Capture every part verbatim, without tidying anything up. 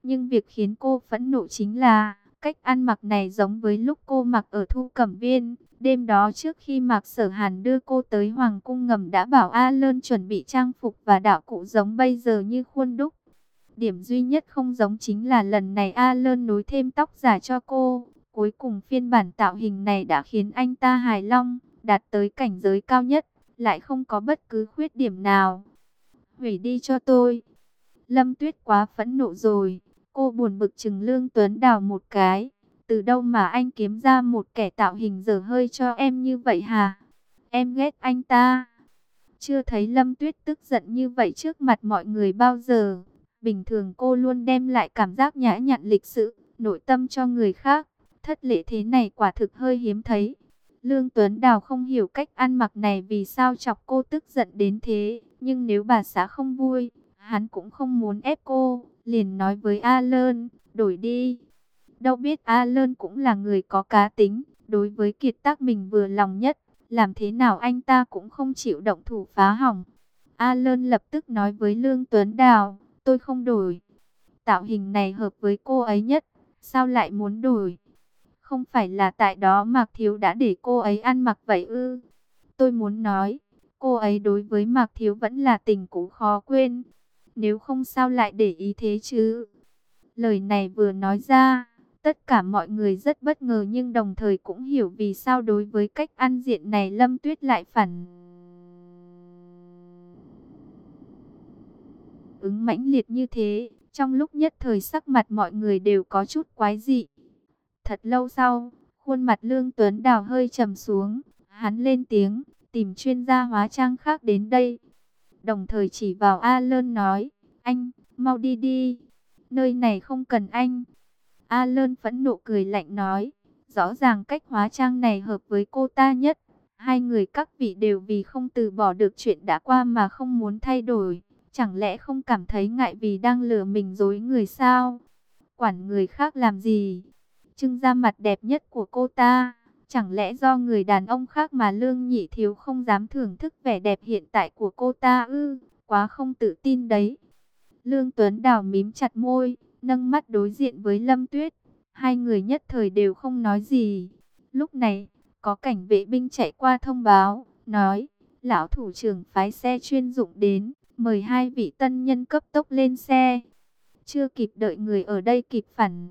Nhưng việc khiến cô phẫn nộ chính là cách ăn mặc này giống với lúc cô mặc ở Thu Cẩm Viên. Đêm đó trước khi Mạc Sở Hàn đưa cô tới Hoàng cung ngầm đã bảo A Lơn chuẩn bị trang phục và đạo cụ giống bây giờ như khuôn đúc. Điểm duy nhất không giống chính là lần này A Lơn nối thêm tóc giả cho cô. Cuối cùng phiên bản tạo hình này đã khiến anh ta hài lòng, đạt tới cảnh giới cao nhất, lại không có bất cứ khuyết điểm nào. Hủy đi cho tôi. Lâm Tuyết quá phẫn nộ rồi. Cô buồn bực chừng Lương Tuấn Đào một cái. Từ đâu mà anh kiếm ra một kẻ tạo hình dở hơi cho em như vậy hả? Em ghét anh ta. Chưa thấy Lâm Tuyết tức giận như vậy trước mặt mọi người bao giờ. Bình thường cô luôn đem lại cảm giác nhã nhặn lịch sự, nội tâm cho người khác. Thất lễ thế này quả thực hơi hiếm thấy. Lương Tuấn Đào không hiểu cách ăn mặc này vì sao chọc cô tức giận đến thế. Nhưng nếu bà xã không vui, hắn cũng không muốn ép cô. Liền nói với A Lơn, đổi đi. Đâu biết A Lơn cũng là người có cá tính. Đối với kiệt tác mình vừa lòng nhất, làm thế nào anh ta cũng không chịu động thủ phá hỏng. A Lơn lập tức nói với Lương Tuấn Đào, tôi không đổi. Tạo hình này hợp với cô ấy nhất, sao lại muốn đổi? Không phải là tại đó Mạc Thiếu đã để cô ấy ăn mặc vậy ư? Tôi muốn nói, cô ấy đối với Mạc Thiếu vẫn là tình cũ khó quên. Nếu không sao lại để ý thế chứ? Lời này vừa nói ra, tất cả mọi người rất bất ngờ nhưng đồng thời cũng hiểu vì sao đối với cách ăn diện này Lâm Tuyết lại phản ứng mãnh liệt như thế. Trong lúc nhất thời sắc mặt mọi người đều có chút quái dị. Thật lâu sau, khuôn mặt Lương Tuấn Đào hơi trầm xuống. Hắn lên tiếng, tìm chuyên gia hóa trang khác đến đây. Đồng thời chỉ vào A Lơn nói, anh, mau đi đi. Nơi này không cần anh. A Lơn phẫn nộ cười lạnh nói, rõ ràng cách hóa trang này hợp với cô ta nhất. Hai người các vị đều vì không từ bỏ được chuyện đã qua mà không muốn thay đổi. Chẳng lẽ không cảm thấy ngại vì đang lừa mình dối người sao? Quản người khác làm gì? Trưng ra mặt đẹp nhất của cô ta. Chẳng lẽ do người đàn ông khác mà Lương Nhị Thiếu không dám thưởng thức vẻ đẹp hiện tại của cô ta ư? Quá không tự tin đấy. Lương Tuấn Đào mím chặt môi, nâng mắt đối diện với Lâm Tuyết. Hai người nhất thời đều không nói gì. Lúc này, có cảnh vệ binh chạy qua thông báo, nói, lão thủ trưởng phái xe chuyên dụng đến, mời hai vị tân nhân cấp tốc lên xe. Chưa kịp đợi người ở đây kịp phản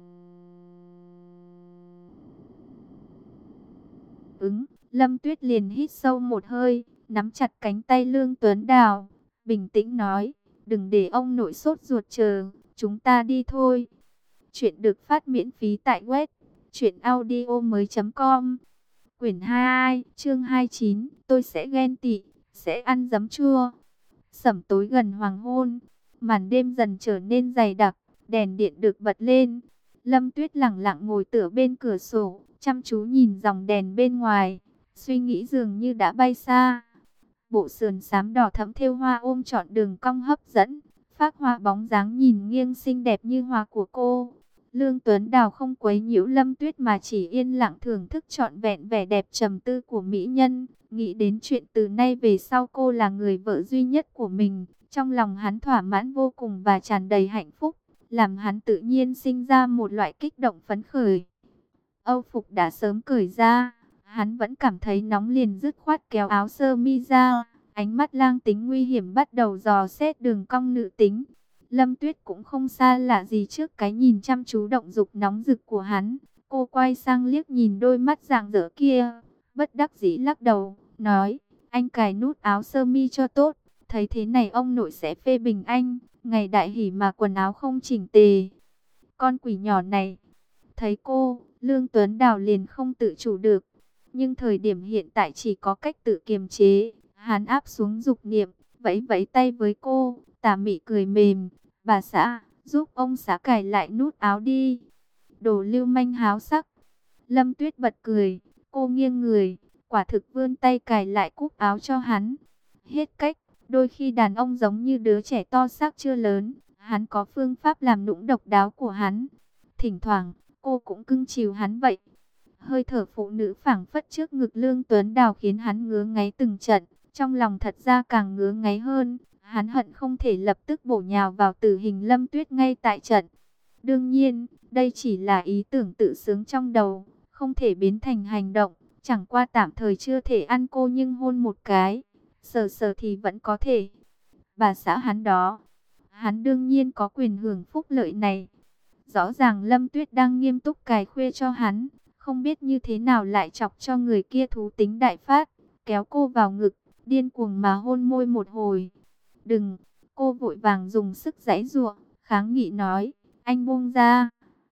ứng, Lâm Tuyết liền hít sâu một hơi, nắm chặt cánh tay Lương Tuấn Đào, bình tĩnh nói, đừng để ông nội sốt ruột chờ, chúng ta đi thôi. Chuyện được phát miễn phí tại web truyện audio mới chấm com. Quyển hai, chương hai mươi chín, tôi sẽ ghen tị, sẽ ăn giấm chua. Sẩm tối gần hoàng hôn, màn đêm dần trở nên dày đặc, đèn điện được bật lên. Lâm Tuyết lặng lặng ngồi tựa bên cửa sổ, chăm chú nhìn dòng đèn bên ngoài, suy nghĩ dường như đã bay xa. Bộ sườn xám đỏ thẫm thêu hoa ôm trọn đường cong hấp dẫn, phác hoa bóng dáng nhìn nghiêng xinh đẹp như hoa của cô. Lương Tuấn Đào không quấy nhiễu Lâm Tuyết mà chỉ yên lặng thưởng thức trọn vẹn vẻ đẹp trầm tư của mỹ nhân. Nghĩ đến chuyện từ nay về sau cô là người vợ duy nhất của mình, trong lòng hắn thỏa mãn vô cùng và tràn đầy hạnh phúc, làm hắn tự nhiên sinh ra một loại kích động phấn khởi. Âu phục đã sớm cởi ra, hắn vẫn cảm thấy nóng liền dứt khoát kéo áo sơ mi ra, ánh mắt lang tính nguy hiểm bắt đầu dò xét đường cong nữ tính. Lâm Tuyết cũng không xa lạ gì trước cái nhìn chăm chú động dục nóng rực của hắn. Cô quay sang liếc nhìn đôi mắt rạng rỡ kia, bất đắc dĩ lắc đầu, nói, anh cài nút áo sơ mi cho tốt, thấy thế này ông nội sẽ phê bình anh, ngày đại hỉ mà quần áo không chỉnh tề. Con quỷ nhỏ này, thấy cô, Lương Tuấn Đào liền không tự chủ được, nhưng thời điểm hiện tại chỉ có cách tự kiềm chế. Hắn áp xuống dục niệm, vẫy vẫy tay với cô, tà mị cười mềm, bà xã, giúp ông xã cài lại nút áo đi. Đồ lưu manh háo sắc. Lâm Tuyết bật cười, cô nghiêng người, quả thực vươn tay cài lại cúc áo cho hắn. Hết cách, đôi khi đàn ông giống như đứa trẻ to xác chưa lớn, hắn có phương pháp làm nũng độc đáo của hắn. Thỉnh thoảng, cô cũng cưng chiều hắn vậy. Hơi thở phụ nữ phảng phất trước ngực Lương Tuấn Đào khiến hắn ngứa ngáy từng trận, trong lòng thật ra càng ngứa ngáy hơn. Hắn hận không thể lập tức bổ nhào vào tử hình Lâm Tuyết ngay tại trận. Đương nhiên, đây chỉ là ý tưởng tự sướng trong đầu, không thể biến thành hành động. Chẳng qua tạm thời chưa thể ăn cô nhưng hôn một cái, sờ sờ thì vẫn có thể. Bà xã hắn đó, hắn đương nhiên có quyền hưởng phúc lợi này. Rõ ràng Lâm Tuyết đang nghiêm túc cài khuê cho hắn, không biết như thế nào lại chọc cho người kia thú tính đại phát, kéo cô vào ngực, điên cuồng mà hôn môi một hồi. Đừng, cô vội vàng dùng sức giãy giụa, kháng nghị nói, anh buông ra.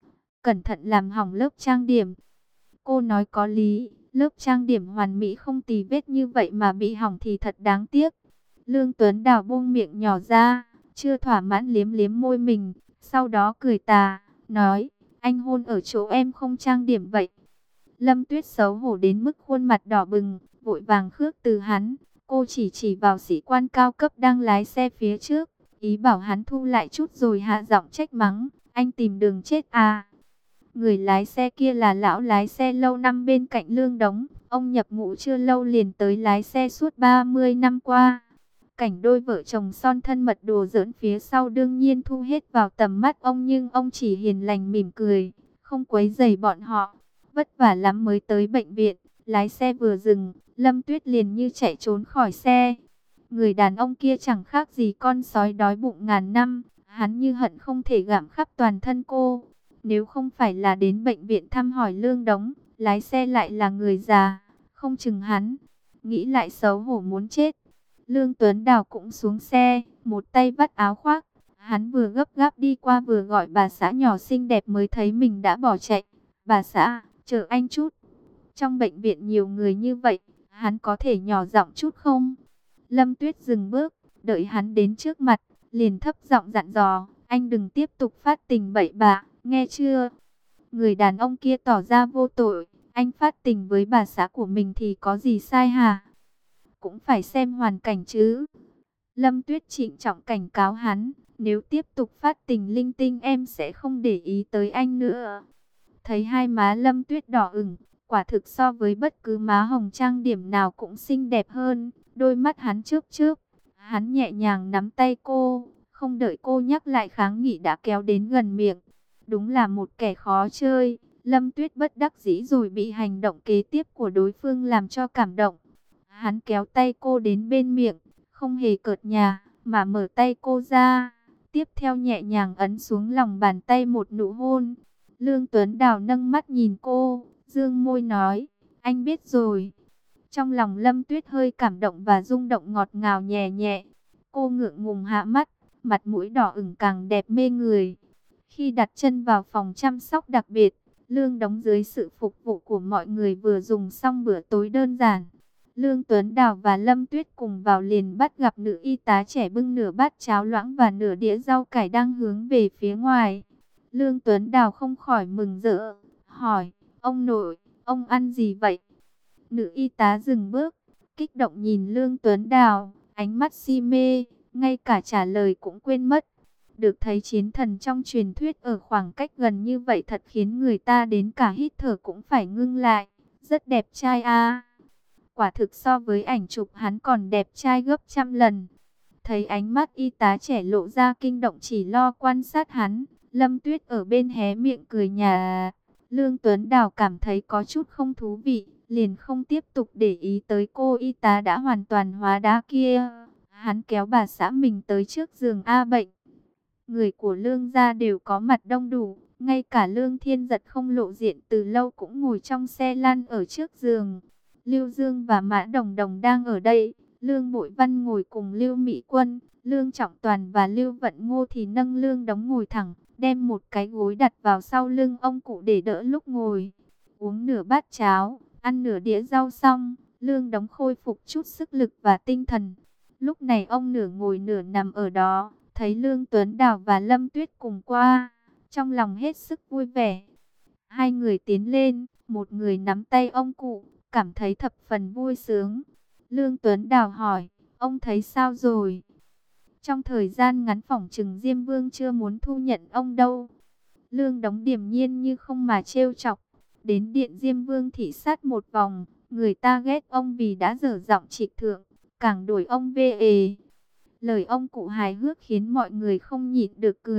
Cẩn thận làm hỏng lớp trang điểm. Cô nói có lý, lớp trang điểm hoàn mỹ không tì vết như vậy mà bị hỏng thì thật đáng tiếc. Lương Tuấn Đào buông miệng nhỏ ra, chưa thỏa mãn liếm liếm môi mình, sau đó cười tà, nói, anh hôn ở chỗ em không trang điểm vậy. Lâm Tuyết xấu hổ đến mức khuôn mặt đỏ bừng, vội vàng khước từ hắn. Cô chỉ chỉ vào sĩ quan cao cấp đang lái xe phía trước, ý bảo hắn thu lại chút rồi hạ giọng trách mắng, anh tìm đường chết à. Người lái xe kia là lão lái xe lâu năm bên cạnh Lương Đống, ông nhập ngũ chưa lâu liền tới lái xe suốt ba mươi năm qua. Cảnh đôi vợ chồng son thân mật đùa giỡn phía sau đương nhiên thu hết vào tầm mắt ông, nhưng ông chỉ hiền lành mỉm cười, không quấy rầy bọn họ. Vất vả lắm mới tới bệnh viện, lái xe vừa dừng, Lâm Tuyết liền như chạy trốn khỏi xe. Người đàn ông kia chẳng khác gì con sói đói bụng ngàn năm, hắn như hận không thể gặm khắp toàn thân cô. Nếu không phải là đến bệnh viện thăm hỏi Lương Đống, lái xe lại là người già, không chừng hắn. Nghĩ lại xấu hổ muốn chết. Lương Tuấn Đào cũng xuống xe, một tay vắt áo khoác. Hắn vừa gấp gáp đi qua vừa gọi bà xã nhỏ xinh đẹp mới thấy mình đã bỏ chạy. Bà xã, chờ anh chút. Trong bệnh viện nhiều người như vậy, hắn có thể nhỏ giọng chút không? Lâm Tuyết dừng bước, đợi hắn đến trước mặt, liền thấp giọng dặn dò, anh đừng tiếp tục phát tình bậy bạ, nghe chưa? Người đàn ông kia tỏ ra vô tội, anh phát tình với bà xã của mình thì có gì sai hả? Cũng phải xem hoàn cảnh chứ. Lâm Tuyết trịnh trọng cảnh cáo hắn, nếu tiếp tục phát tình linh tinh em sẽ không để ý tới anh nữa. Thấy hai má Lâm Tuyết đỏ ửng, quả thực so với bất cứ má hồng trang điểm nào cũng xinh đẹp hơn. Đôi mắt hắn chớp chớp, hắn nhẹ nhàng nắm tay cô, không đợi cô nhắc lại kháng nghị đã kéo đến gần miệng. Đúng là một kẻ khó chơi. Lâm Tuyết bất đắc dĩ rồi bị hành động kế tiếp của đối phương làm cho cảm động. Hắn kéo tay cô đến bên miệng, không hề cợt nhả, mà mở tay cô ra. Tiếp theo nhẹ nhàng ấn xuống lòng bàn tay một nụ hôn. Lương Tuấn Đào nâng mắt nhìn cô, dương môi nói, anh biết rồi. Trong lòng Lâm Tuyết hơi cảm động và rung động ngọt ngào nhẹ nhẹ. Cô ngượng ngùng hạ mắt, mặt mũi đỏ ửng càng đẹp mê người. Khi đặt chân vào phòng chăm sóc đặc biệt, Lương Đống dưới sự phục vụ của mọi người vừa dùng xong bữa tối đơn giản. Lương Tuấn Đào và Lâm Tuyết cùng vào liền bắt gặp nữ y tá trẻ bưng nửa bát cháo loãng và nửa đĩa rau cải đang hướng về phía ngoài. Lương Tuấn Đào không khỏi mừng rỡ, hỏi, ông nội, ông ăn gì vậy? Nữ y tá dừng bước, kích động nhìn Lương Tuấn Đào, ánh mắt si mê, ngay cả trả lời cũng quên mất. Được thấy chiến thần trong truyền thuyết ở khoảng cách gần như vậy thật khiến người ta đến cả hít thở cũng phải ngưng lại. Rất đẹp trai a. Quả thực so với ảnh chụp hắn còn đẹp trai gấp trăm lần. Thấy ánh mắt y tá trẻ lộ ra kinh động chỉ lo quan sát hắn, Lâm Tuyết ở bên hé miệng cười nhà. Lương Tuấn Đào cảm thấy có chút không thú vị, liền không tiếp tục để ý tới cô y tá đã hoàn toàn hóa đá kia. Hắn kéo bà xã mình tới trước giường A bệnh. Người của Lương gia đều có mặt đông đủ, ngay cả Lương Thiên Giật không lộ diện từ lâu cũng ngồi trong xe lăn ở trước giường. Lưu Dương và Mã Đồng Đồng đang ở đây, Lương Bội Văn ngồi cùng Lưu Mỹ Quân, Lương Trọng Toàn và Lưu Vận Ngô thì nâng Lương Đống ngồi thẳng, đem một cái gối đặt vào sau lưng ông cụ để đỡ lúc ngồi. Uống nửa bát cháo, ăn nửa đĩa rau xong, Lương Đống khôi phục chút sức lực và tinh thần. Lúc này ông nửa ngồi nửa nằm ở đó, thấy Lương Tuấn Đào và Lâm Tuyết cùng qua, trong lòng hết sức vui vẻ. Hai người tiến lên, một người nắm tay ông cụ, cảm thấy thập phần vui sướng. Lương Tuấn Đào hỏi, ông thấy sao rồi? Trong thời gian ngắn phỏng chừng Diêm Vương chưa muốn thu nhận ông đâu. Lương Đống điềm nhiên như không mà trêu chọc. Đến điện Diêm Vương thị sát một vòng, người ta ghét ông vì đã dở giọng trịch thượng, càng đuổi ông về ề. Lời ông cụ hài hước khiến mọi người không nhịn được cười.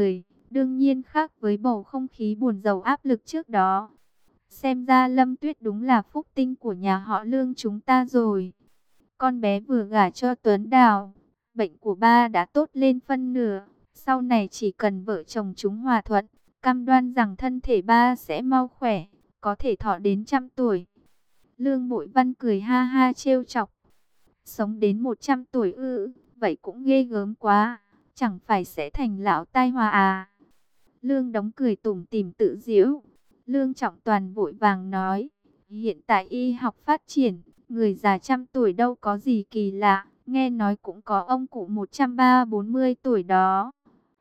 đương nhiên khác với bầu không khí buồn rầu áp lực trước đó. Xem ra Lâm Tuyết đúng là phúc tinh của nhà họ Lương chúng ta rồi. Con bé vừa gả cho Tuấn Đào, bệnh của ba đã tốt lên phân nửa. Sau này chỉ cần vợ chồng chúng hòa thuận, cam đoan rằng thân thể ba sẽ mau khỏe, có thể thọ đến trăm tuổi. Lương Bội Văn cười ha ha trêu chọc. Sống đến một trăm tuổi ư, vậy cũng ghê gớm quá, chẳng phải sẽ thành lão tai họa à. Lương Đống cười tủm tỉm tự giễu. Lương Trọng Toàn vội vàng nói, hiện tại y học phát triển, người già trăm tuổi đâu có gì kỳ lạ, nghe nói cũng có ông cụ một trăm ba bốn mươi tuổi đó.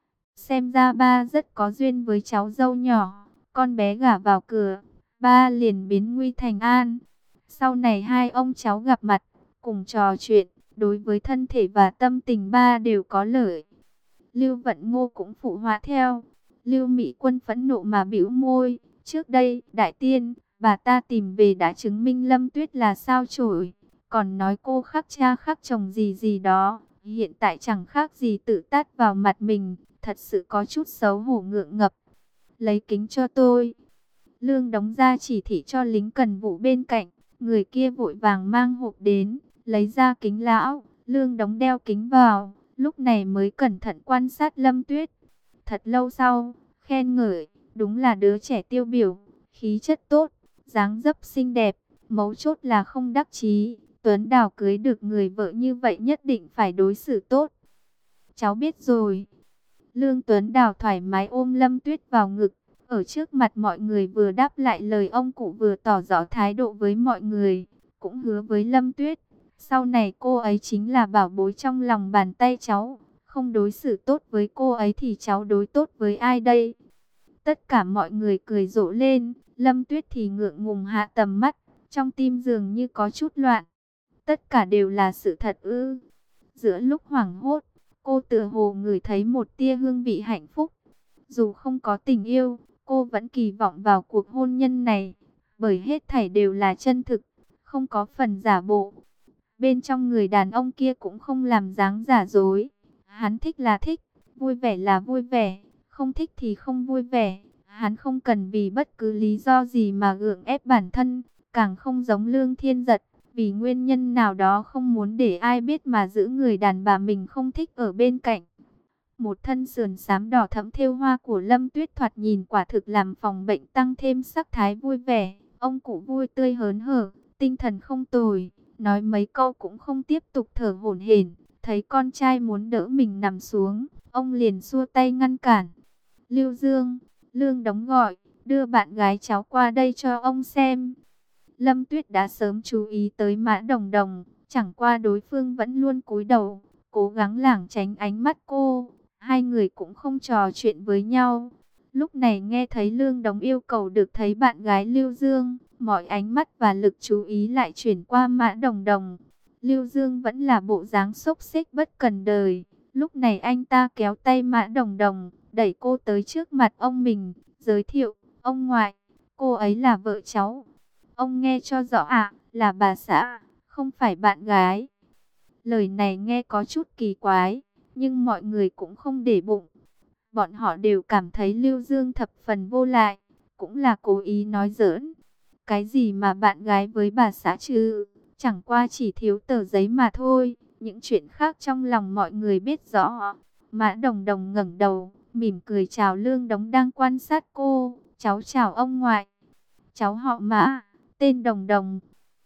Xem ra ba rất có duyên với cháu dâu nhỏ, con bé gả vào cửa, ba liền biến nguy thành an. Sau này hai ông cháu gặp mặt, cùng trò chuyện, đối với thân thể và tâm tình ba đều có lợi. Lưu Vận Ngô cũng phụ họa theo. Lưu Mỹ Quân phẫn nộ mà bĩu môi, trước đây, đại tiên, bà ta tìm về đã chứng minh Lâm Tuyết là sao chổi, còn nói cô khắc cha khắc chồng gì gì đó, hiện tại chẳng khác gì tự tát vào mặt mình, thật sự có chút xấu hổ ngượng ngập. Lấy kính cho tôi. Lương Đống ra chỉ thị cho lính cần vụ bên cạnh, người kia vội vàng mang hộp đến, lấy ra kính lão. Lương Đống đeo kính vào, lúc này mới cẩn thận quan sát Lâm Tuyết. Thật lâu sau, khen ngợi, đúng là đứa trẻ tiêu biểu, khí chất tốt, dáng dấp xinh đẹp, mấu chốt là không đắc chí. Tuấn Đào cưới được người vợ như vậy nhất định phải đối xử tốt. Cháu biết rồi. Lương Tuấn Đào thoải mái ôm Lâm Tuyết vào ngực, ở trước mặt mọi người vừa đáp lại lời ông cụ vừa tỏ rõ thái độ với mọi người, cũng hứa với Lâm Tuyết. Sau này cô ấy chính là bảo bối trong lòng bàn tay cháu, không đối xử tốt với cô ấy thì cháu đối tốt với ai đây? Tất cả mọi người cười rộ lên, Lâm Tuyết thì ngượng ngùng hạ tầm mắt, trong tim dường như có chút loạn. Tất cả đều là sự thật ư? Giữa lúc hoảng hốt, cô tựa hồ ngửi thấy một tia hương vị hạnh phúc. Dù không có tình yêu, cô vẫn kỳ vọng vào cuộc hôn nhân này, bởi hết thảy đều là chân thực, không có phần giả bộ. Bên trong người đàn ông kia cũng không làm dáng giả dối. Hắn thích là thích, vui vẻ là vui vẻ, không thích thì không vui vẻ. Hắn không cần vì bất cứ lý do gì mà gượng ép bản thân, càng không giống Lương Thiên Giật, vì nguyên nhân nào đó không muốn để ai biết mà giữ người đàn bà mình không thích ở bên cạnh. Một thân sườn xám đỏ thẫm thêu hoa của Lâm Tuyết thoạt nhìn quả thực làm phòng bệnh tăng thêm sắc thái vui vẻ. Ông cụ vui tươi hớn hở, tinh thần không tồi, nói mấy câu cũng không tiếp tục thở hổn hển. Thấy con trai muốn đỡ mình nằm xuống, ông liền xua tay ngăn cản. Lưu Dương, Lương Đống gọi, đưa bạn gái cháu qua đây cho ông xem. Lâm Tuyết đã sớm chú ý tới Mã Đồng Đồng, chẳng qua đối phương vẫn luôn cúi đầu, cố gắng lảng tránh ánh mắt cô. Hai người cũng không trò chuyện với nhau. Lúc này nghe thấy Lương Đống yêu cầu được thấy bạn gái Lưu Dương, mọi ánh mắt và lực chú ý lại chuyển qua Mã Đồng Đồng. Lưu Dương vẫn là bộ dáng xốc xếch bất cần đời. Lúc này anh ta kéo tay Mã Đồng Đồng, đẩy cô tới trước mặt ông mình, giới thiệu, ông ngoại, cô ấy là vợ cháu. Ông nghe cho rõ ạ, là bà xã, không phải bạn gái. Lời này nghe có chút kỳ quái, nhưng mọi người cũng không để bụng. Bọn họ đều cảm thấy Lưu Dương thập phần vô lại, cũng là cố ý nói giỡn. Cái gì mà bạn gái với bà xã chứ, chẳng qua chỉ thiếu tờ giấy mà thôi. Những chuyện khác trong lòng mọi người biết rõ. Mã Đồng Đồng ngẩng đầu, mỉm cười chào Lương Đống đang quan sát cô. Cháu chào ông ngoại. Cháu họ Mã, tên Đồng Đồng.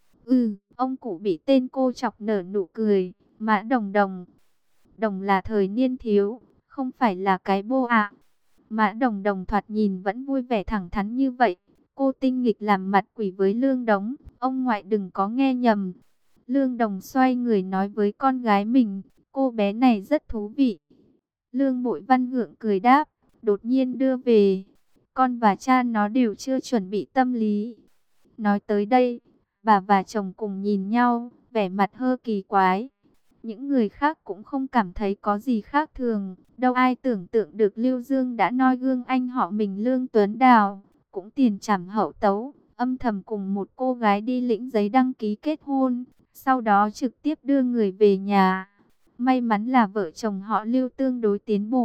Ừ, ông cụ bị tên cô chọc nở nụ cười. Mã Đồng Đồng. Đồng là thời niên thiếu, không phải là cái bô ạ. Mã Đồng Đồng thoạt nhìn vẫn vui vẻ thẳng thắn như vậy. Cô tinh nghịch làm mặt quỷ với Lương Đống. Ông ngoại đừng có nghe nhầm. Lương Đồng xoay người nói với con gái mình, cô bé này rất thú vị. Lương Bội Văn gượng cười đáp, đột nhiên đưa về. Con và cha nó đều chưa chuẩn bị tâm lý. Nói tới đây, bà và chồng cùng nhìn nhau, vẻ mặt hơi kỳ quái. Những người khác cũng không cảm thấy có gì khác thường. Đâu ai tưởng tượng được Lưu Dương đã noi gương anh họ mình Lương Tuấn Đào, cũng tiền trảm hậu tấu, âm thầm cùng một cô gái đi lĩnh giấy đăng ký kết hôn, sau đó trực tiếp đưa người về nhà. May mắn là vợ chồng họ Lưu tương đối tiến bộ,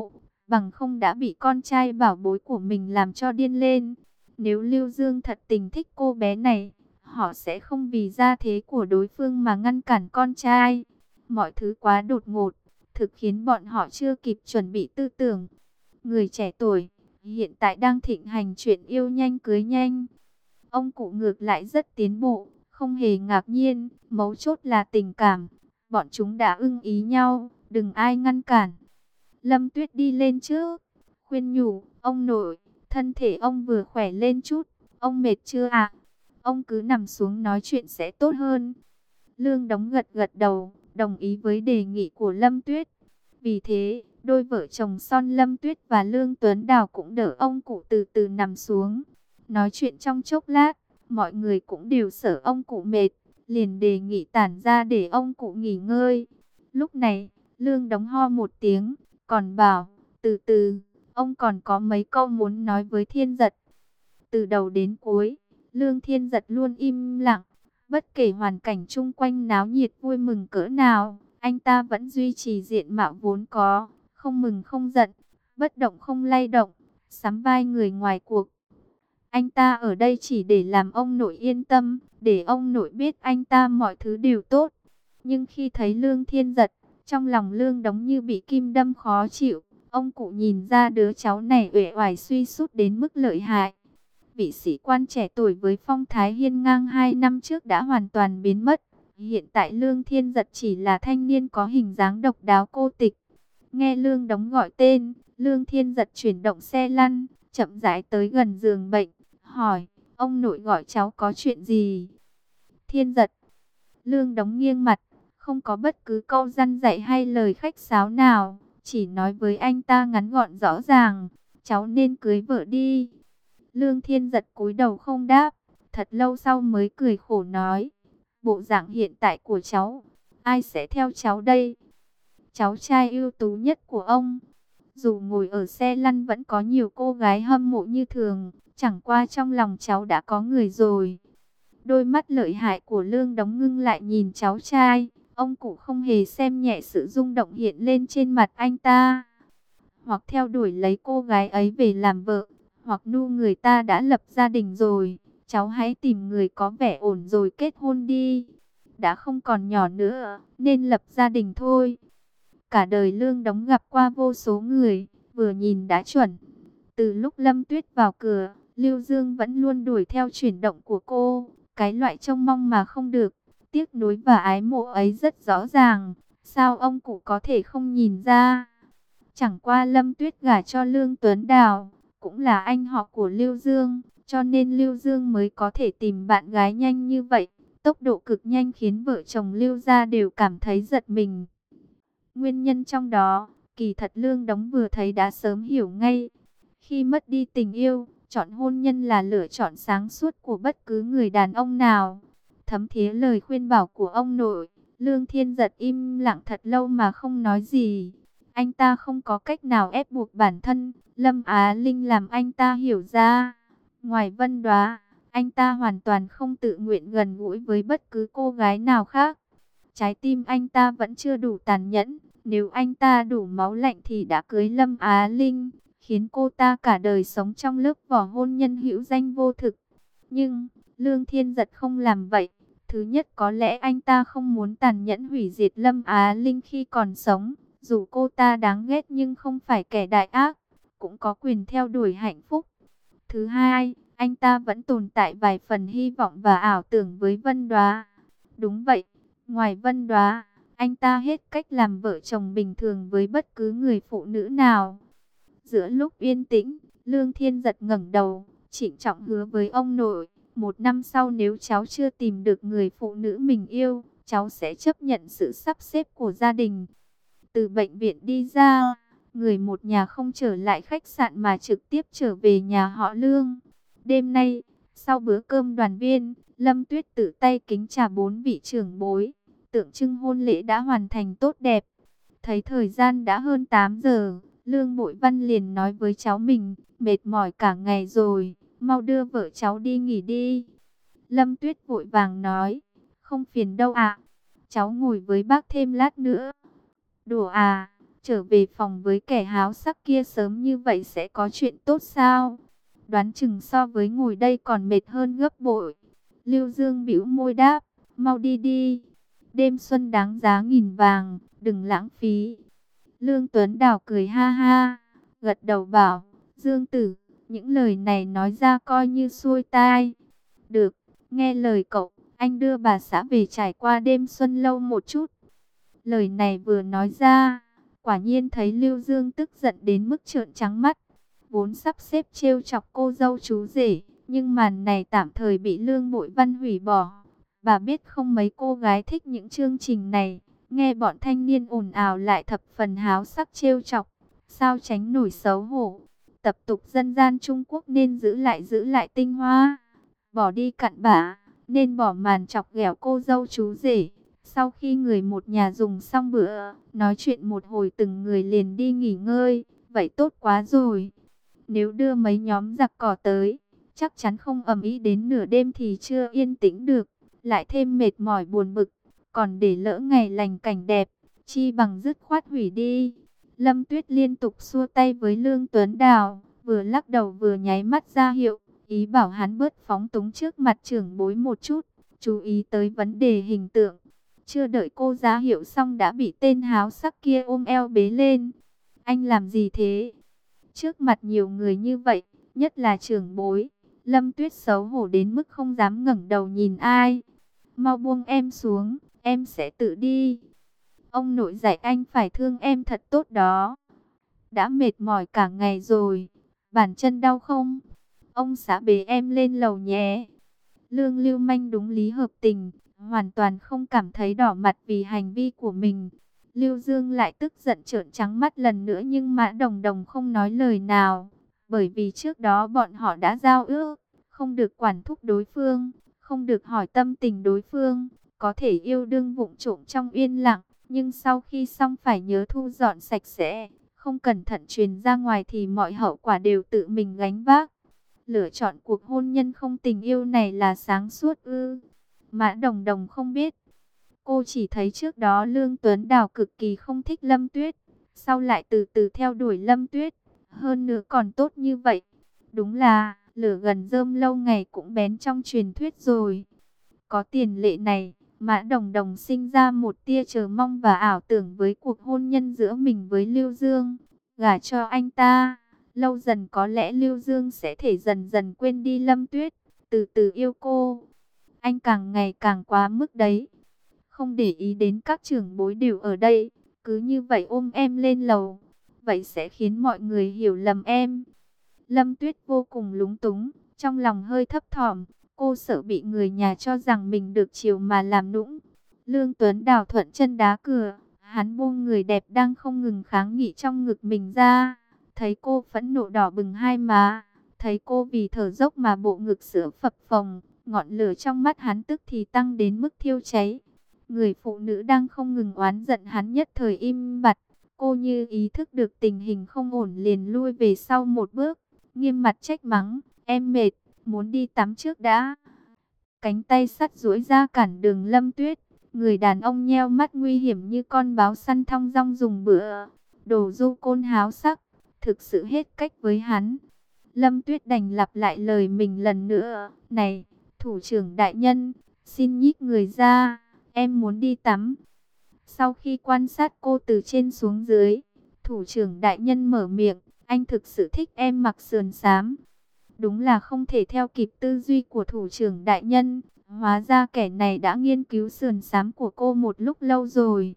bằng không đã bị con trai bảo bối của mình làm cho điên lên. Nếu Lưu Dương thật tình thích cô bé này, họ sẽ không vì gia thế của đối phương mà ngăn cản con trai. Mọi thứ quá đột ngột, thực khiến bọn họ chưa kịp chuẩn bị tư tưởng. Người trẻ tuổi, hiện tại đang thịnh hành chuyện yêu nhanh cưới nhanh. Ông cụ ngược lại rất tiến bộ, không hề ngạc nhiên, mấu chốt là tình cảm. Bọn chúng đã ưng ý nhau, đừng ai ngăn cản. Lâm Tuyết đi lên trước, khuyên nhủ, ông nội, thân thể ông vừa khỏe lên chút, ông mệt chưa ạ? Ông cứ nằm xuống nói chuyện sẽ tốt hơn. Lương Đống gật gật đầu, đồng ý với đề nghị của Lâm Tuyết. Vì thế, đôi vợ chồng son Lâm Tuyết và Lương Tuấn Đào cũng đỡ ông cụ từ từ nằm xuống. Nói chuyện trong chốc lát, mọi người cũng đều sợ ông cụ mệt, liền đề nghị tản ra để ông cụ nghỉ ngơi. Lúc này, Lương Đống ho một tiếng, còn bảo, từ từ, ông còn có mấy câu muốn nói với Thiên Giật. Từ đầu đến cuối, Lương Thiên Giật luôn im lặng, bất kể hoàn cảnh chung quanh náo nhiệt vui mừng cỡ nào, anh ta vẫn duy trì diện mạo vốn có, không mừng không giận, bất động không lay động, sắm vai người ngoài cuộc. Anh ta ở đây chỉ để làm ông nội yên tâm, để ông nội biết anh ta mọi thứ đều tốt. Nhưng khi thấy Lương Thiên Giật, trong lòng Lương Đống như bị kim đâm khó chịu. Ông cụ nhìn ra đứa cháu này uể oải suy sút đến mức lợi hại. Vị sĩ quan trẻ tuổi với phong thái hiên ngang hai năm trước đã hoàn toàn biến mất. Hiện tại Lương Thiên Giật chỉ là thanh niên có hình dáng độc đáo cô tịch. Nghe Lương Đống gọi tên, Lương Thiên Giật chuyển động xe lăn, chậm rãi tới gần giường bệnh, hỏi, ông nội gọi cháu có chuyện gì? Thiên Giật. Lương Đống nghiêng mặt, không có bất cứ câu răn dạy hay lời khách sáo nào, chỉ nói với anh ta ngắn gọn rõ ràng, cháu nên cưới vợ đi. Lương Thiên Giật cúi đầu không đáp, thật lâu sau mới cười khổ nói, bộ dạng hiện tại của cháu, ai sẽ theo cháu đây? Cháu trai ưu tú nhất của ông. Dù ngồi ở xe lăn vẫn có nhiều cô gái hâm mộ như thường, chẳng qua trong lòng cháu đã có người rồi. Đôi mắt lợi hại của Lương Đống ngưng lại nhìn cháu trai, ông cụ không hề xem nhẹ sự rung động hiện lên trên mặt anh ta. Hoặc theo đuổi lấy cô gái ấy về làm vợ, hoặc nu người ta đã lập gia đình rồi, cháu hãy tìm người có vẻ ổn rồi kết hôn đi. Đã không còn nhỏ nữa, nên lập gia đình thôi. Cả đời Lương Đống gặp qua vô số người, vừa nhìn đã chuẩn. Từ lúc Lâm Tuyết vào cửa, Lưu Dương vẫn luôn đuổi theo chuyển động của cô. Cái loại trông mong mà không được, tiếc nuối và ái mộ ấy rất rõ ràng. Sao ông cụ có thể không nhìn ra? Chẳng qua Lâm Tuyết gả cho Lương Tuấn Đào, cũng là anh họ của Lưu Dương, cho nên Lưu Dương mới có thể tìm bạn gái nhanh như vậy. Tốc độ cực nhanh khiến vợ chồng Lưu gia đều cảm thấy giật mình. Nguyên nhân trong đó, kỳ thật Lương Đống vừa thấy đã sớm hiểu ngay. Khi mất đi tình yêu, chọn hôn nhân là lựa chọn sáng suốt của bất cứ người đàn ông nào. Thấm thía lời khuyên bảo của ông nội, Lương Thiên Giật im lặng thật lâu mà không nói gì. Anh ta không có cách nào ép buộc bản thân, Lâm Á Linh làm anh ta hiểu ra. Ngoài Vân Đoá, anh ta hoàn toàn không tự nguyện gần gũi với bất cứ cô gái nào khác. Trái tim anh ta vẫn chưa đủ tàn nhẫn, nếu anh ta đủ máu lạnh thì đã cưới Lâm Á Linh, khiến cô ta cả đời sống trong lớp vỏ hôn nhân hữu danh vô thực. Nhưng, Lương Thiên Giật không làm vậy. Thứ nhất, có lẽ anh ta không muốn tàn nhẫn hủy diệt Lâm Á Linh khi còn sống. Dù cô ta đáng ghét nhưng không phải kẻ đại ác, cũng có quyền theo đuổi hạnh phúc. Thứ hai, anh ta vẫn tồn tại vài phần hy vọng và ảo tưởng với Vân Đoá. Đúng vậy, ngoài Vân Đoá, anh ta hết cách làm vợ chồng bình thường với bất cứ người phụ nữ nào. Giữa lúc yên tĩnh, Lương Thiên Giật ngẩng đầu, trịnh trọng hứa với ông nội, một năm sau nếu cháu chưa tìm được người phụ nữ mình yêu, cháu sẽ chấp nhận sự sắp xếp của gia đình. Từ bệnh viện đi ra, người một nhà không trở lại khách sạn mà trực tiếp trở về nhà họ Lương. Đêm nay, sau bữa cơm đoàn viên, Lâm Tuyết tự tay kính trà bốn vị trưởng bối, tượng trưng hôn lễ đã hoàn thành tốt đẹp. Thấy thời gian đã hơn tám giờ, Lương Bội Văn liền nói với cháu mình, mệt mỏi cả ngày rồi, mau đưa vợ cháu đi nghỉ đi. Lâm Tuyết vội vàng nói, không phiền đâu ạ, cháu ngồi với bác thêm lát nữa. Đùa à, Trở về phòng với kẻ háo sắc kia sớm như vậy sẽ có chuyện tốt sao? Đoán chừng so với ngồi đây còn mệt hơn gấp bội. Lưu Dương bĩu môi đáp, mau đi đi. Đêm xuân đáng giá nghìn vàng, đừng lãng phí. Lương Tuấn Đào cười ha ha, gật đầu bảo, Dương Tử, những lời này nói ra coi như xuôi tai. Được, nghe lời cậu, anh đưa bà xã về trải qua đêm xuân lâu một chút. Lời này vừa nói ra, quả nhiên thấy Lưu Dương tức giận đến mức trợn trắng mắt. Vốn sắp xếp trêu chọc cô dâu chú rể, nhưng màn này tạm thời bị Lương Bội Văn hủy bỏ. Bà biết không mấy cô gái thích những chương trình này, nghe bọn thanh niên ồn ào lại thập phần háo sắc trêu chọc, sao tránh nổi xấu hổ. Tập tục dân gian Trung Quốc nên giữ lại giữ lại tinh hoa, bỏ đi cặn bã, nên bỏ màn chọc ghẹo cô dâu chú rể. Sau khi người một nhà dùng xong bữa, nói chuyện một hồi từng người liền đi nghỉ ngơi, vậy tốt quá rồi. Nếu đưa mấy nhóm giặc cỏ tới, chắc chắn không ầm ĩ đến nửa đêm thì chưa yên tĩnh được, lại thêm mệt mỏi buồn bực, còn để lỡ ngày lành cảnh đẹp, chi bằng dứt khoát hủy đi. Lâm Tuyết liên tục xua tay với Lương Tuấn Đào, vừa lắc đầu vừa nháy mắt ra hiệu, ý bảo hắn bớt phóng túng trước mặt trưởng bối một chút, chú ý tới vấn đề hình tượng. Chưa đợi cô ra hiệu xong đã bị tên háo sắc kia ôm eo bế lên. Anh làm gì thế? Trước mặt nhiều người như vậy, nhất là trưởng bối, Lâm Tuyết xấu hổ đến mức không dám ngẩng đầu nhìn ai. Mau buông em xuống, em sẽ tự đi. Ông nội dạy anh phải thương em thật tốt đó. Đã mệt mỏi cả ngày rồi, bàn chân đau không? Ông xã bế em lên lầu nhé. Lương Lưu Manh đúng lý hợp tình, hoàn toàn không cảm thấy đỏ mặt vì hành vi của mình. Lưu Dương lại tức giận trợn trắng mắt lần nữa, nhưng Mã Đồng Đồng không nói lời nào, bởi vì trước đó bọn họ đã giao ước, không được quản thúc đối phương, không được hỏi tâm tình đối phương, có thể yêu đương vụng trộm trong yên lặng, nhưng sau khi xong phải nhớ thu dọn sạch sẽ, không cẩn thận truyền ra ngoài thì mọi hậu quả đều tự mình gánh vác. Lựa chọn cuộc hôn nhân không tình yêu này là sáng suốt ư? Mã Đồng Đồng không biết. Cô chỉ thấy trước đó Lương Tuấn Đào cực kỳ không thích Lâm Tuyết, sau lại từ từ theo đuổi Lâm Tuyết, hơn nữa còn tốt như vậy. Đúng là lửa gần rơm lâu ngày cũng bén trong truyền thuyết rồi. Có tiền lệ này, Mã Đồng Đồng sinh ra một tia chờ mong và ảo tưởng với cuộc hôn nhân giữa mình với Lưu Dương. Gả cho anh ta, lâu dần có lẽ Lưu Dương sẽ thể dần dần quên đi Lâm Tuyết, từ từ yêu cô. Anh càng ngày càng quá mức đấy. Không để ý đến các trưởng bối đều ở đây, cứ như vậy ôm em lên lầu, vậy sẽ khiến mọi người hiểu lầm em. Lâm Tuyết vô cùng lúng túng, trong lòng hơi thấp thỏm, cô sợ bị người nhà cho rằng mình được chiều mà làm nũng. Lương Tuấn Đào thuận chân đá cửa, hắn buông người đẹp đang không ngừng kháng nghị trong ngực mình ra, thấy cô phẫn nộ đỏ bừng hai má, thấy cô vì thở dốc mà bộ ngực sữa phập phồng, ngọn lửa trong mắt hắn tức thì tăng đến mức thiêu cháy. Người phụ nữ đang không ngừng oán giận hắn nhất thời im bặt, cô như ý thức được tình hình không ổn liền lui về sau một bước, nghiêm mặt trách mắng, em mệt, muốn đi tắm trước đã. Cánh tay sắt duỗi ra cản đường Lâm Tuyết, người đàn ông nheo mắt nguy hiểm như con báo săn thong dong dùng bữa. Đồ du côn háo sắc, thực sự hết cách với hắn. Lâm Tuyết đành lặp lại lời mình lần nữa, này, thủ trưởng đại nhân, xin nhích người ra, em muốn đi tắm. Sau khi quan sát cô từ trên xuống dưới, thủ trưởng đại nhân mở miệng, anh thực sự thích em mặc sườn xám. Đúng là không thể theo kịp tư duy của thủ trưởng đại nhân, hóa ra kẻ này đã nghiên cứu sườn xám của cô một lúc lâu rồi.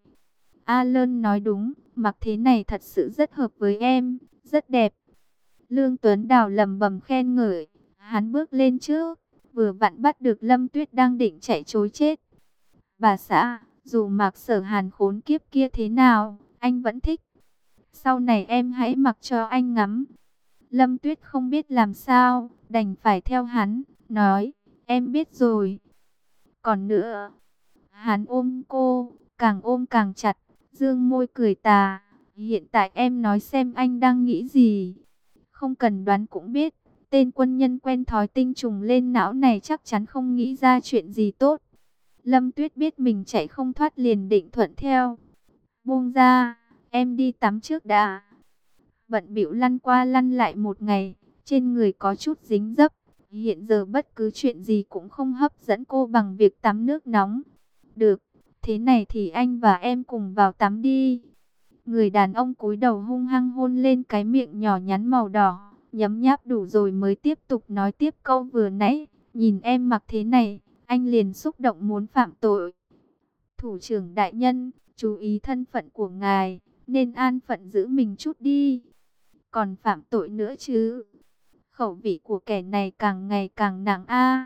Alan nói đúng, mặc thế này thật sự rất hợp với em, rất đẹp. Lương Tuấn Đào lẩm bẩm khen ngợi, hắn bước lên trước, vừa vặn bắt được Lâm Tuyết đang định chạy trối chết. Bà xã, dù Mạc Sở Hàn khốn kiếp kia thế nào, anh vẫn thích. Sau này em hãy mặc cho anh ngắm. Lâm Tuyết không biết làm sao, đành phải theo hắn, nói, em biết rồi. Còn nữa, hắn ôm cô, càng ôm càng chặt, dương môi cười tà. Hiện tại em nói xem anh đang nghĩ gì. Không cần đoán cũng biết, tên quân nhân quen thói tinh trùng lên não này chắc chắn không nghĩ ra chuyện gì tốt. Lâm Tuyết biết mình chạy không thoát liền định thuận theo. Buông ra, em đi tắm trước đã. Bận bịu lăn qua lăn lại một ngày, trên người có chút dính dấp. Hiện giờ bất cứ chuyện gì cũng không hấp dẫn cô bằng việc tắm nước nóng. Được, thế này thì anh và em cùng vào tắm đi. Người đàn ông cúi đầu hung hăng hôn lên cái miệng nhỏ nhắn màu đỏ, nhấm nháp đủ rồi mới tiếp tục nói tiếp câu vừa nãy. Nhìn em mặc thế này, anh liền xúc động muốn phạm tội. Thủ trưởng đại nhân, chú ý thân phận của ngài, nên an phận giữ mình chút đi. Còn phạm tội nữa chứ? Khẩu vị của kẻ này càng ngày càng nặng a.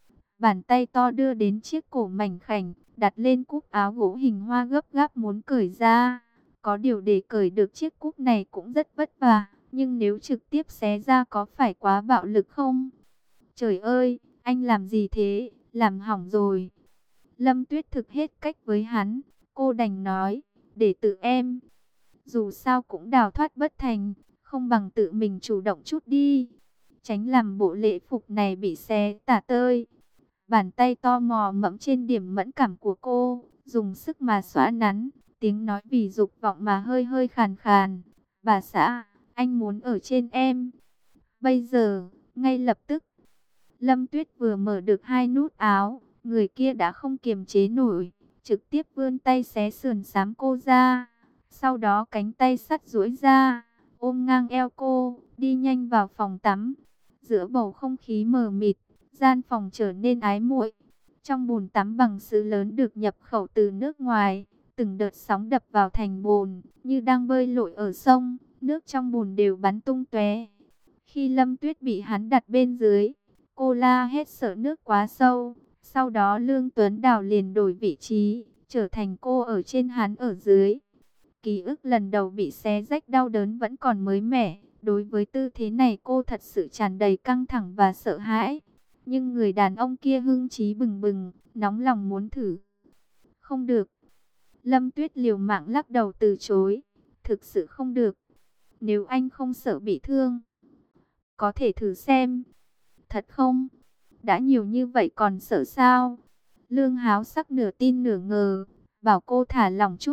Bàn tay to đưa đến chiếc cổ mảnh khảnh, đặt lên cúc áo gỗ hình hoa gấp gáp muốn cởi ra. Có điều để cởi được chiếc cúc này cũng rất vất vả, nhưng nếu trực tiếp xé ra có phải quá bạo lực không? Trời ơi, anh làm gì thế? Làm hỏng rồi. Lâm Tuyết thực hết cách với hắn, cô đành nói, để tự em. Dù sao cũng đào thoát bất thành, không bằng tự mình chủ động chút đi. Tránh làm bộ lễ phục này bị xé tả tơi. Bàn tay to mò mẫm trên điểm mẫn cảm của cô, dùng sức mà xóa nắn, tiếng nói vì dục vọng mà hơi hơi khàn khàn. Bà xã, anh muốn ở trên em. Bây giờ, ngay lập tức. Lâm Tuyết vừa mở được hai nút áo, người kia đã không kiềm chế nổi, trực tiếp vươn tay xé sườn xám cô ra. Sau đó cánh tay sắt duỗi ra, ôm ngang eo cô, đi nhanh vào phòng tắm. Giữa bầu không khí mờ mịt, gian phòng trở nên ái muội. Trong bồn tắm bằng sứ lớn được nhập khẩu từ nước ngoài, từng đợt sóng đập vào thành bồn, như đang bơi lội ở sông, nước trong bồn đều bắn tung tóe. Khi Lâm Tuyết bị hắn đặt bên dưới, cô la hét sợ nước quá sâu. Sau đó Lương Tuấn Đào liền đổi vị trí, trở thành cô ở trên hắn ở dưới. Ký ức lần đầu bị xé rách đau đớn vẫn còn mới mẻ. Đối với tư thế này cô thật sự tràn đầy căng thẳng và sợ hãi. Nhưng người đàn ông kia hưng trí bừng bừng, nóng lòng muốn thử. Không được. Lâm Tuyết liều mạng lắc đầu từ chối. Thực sự không được. Nếu anh không sợ bị thương, có thể thử xem. Thật không? Đã nhiều như vậy còn sợ sao? Lương Háo sắc nửa tin nửa ngờ, bảo cô thả lòng chút.